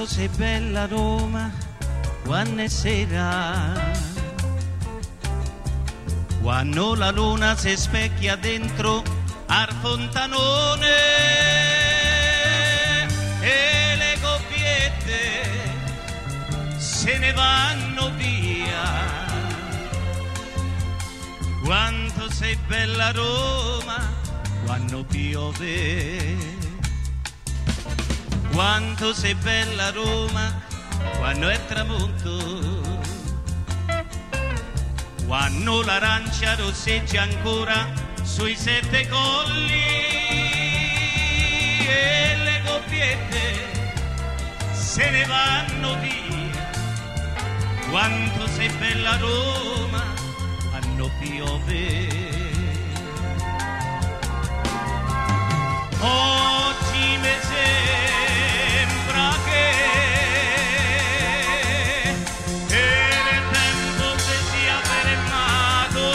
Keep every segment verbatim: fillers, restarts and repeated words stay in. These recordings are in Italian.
Quanto sei bella Roma, quando è sera, quando la luna si specchia dentro al fontanone e le coppiette se ne vanno via. Quanto sei bella Roma, quando piove. Quanto sei bella Roma, quando è tramonto, quando l'arancia rosseggia ancora sui sette colli e le coppiette se ne vanno via. Quanto sei bella Roma, quando piove. Oggi mi sembra che il tempo si sia fermato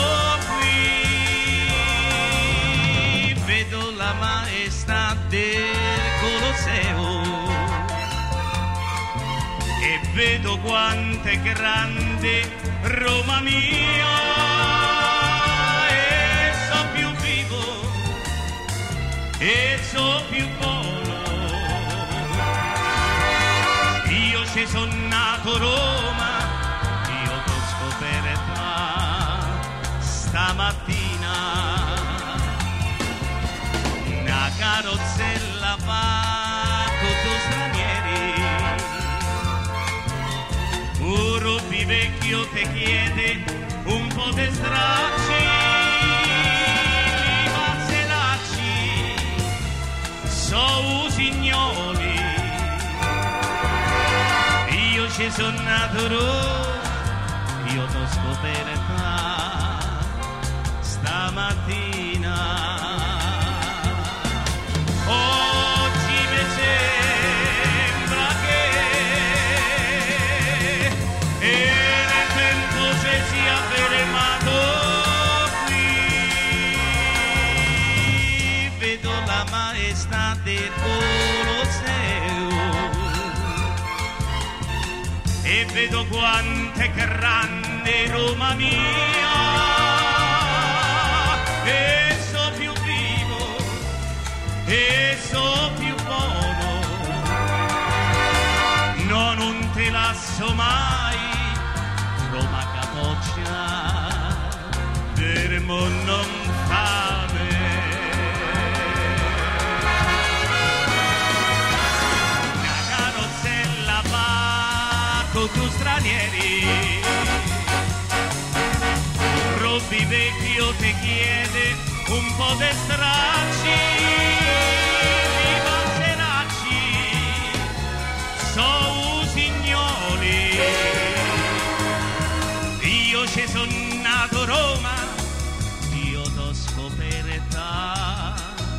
qui. Vedo la maestà del Colosseo e vedo quanto è grande Roma mia. E so più vivo e so più buono. Io ci sono nato Roma, io t'ho scoperta stamattina. Una carrozzella va con due stranieri, un robbi vecchio te chiede un po' di stracci. So signori, io ci sono nato Roma, io t'ho scoperta stamattina. Oggi mi sembra che il tempo si sia fermato qui. Vedo la maestà del Colosseo e vedo quanto è grande Roma mia. E so più vivo e so più buono. No, non te lascio mai Roma capoccia del mondo non fame. Con tu stranieri, Robbi vecchio ti chiede un po' di stracci, di Maseracci, so signori, io ci sono nato Roma, io t'ho scoperta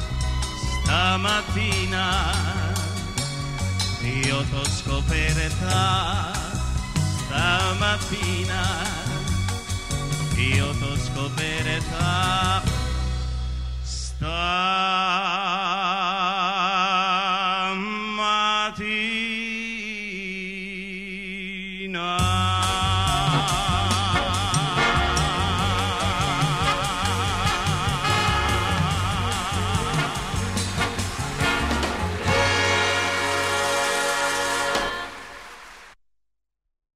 stamattina. Io t'ho scoperta stamattina, io t'ho scoperta stamattina.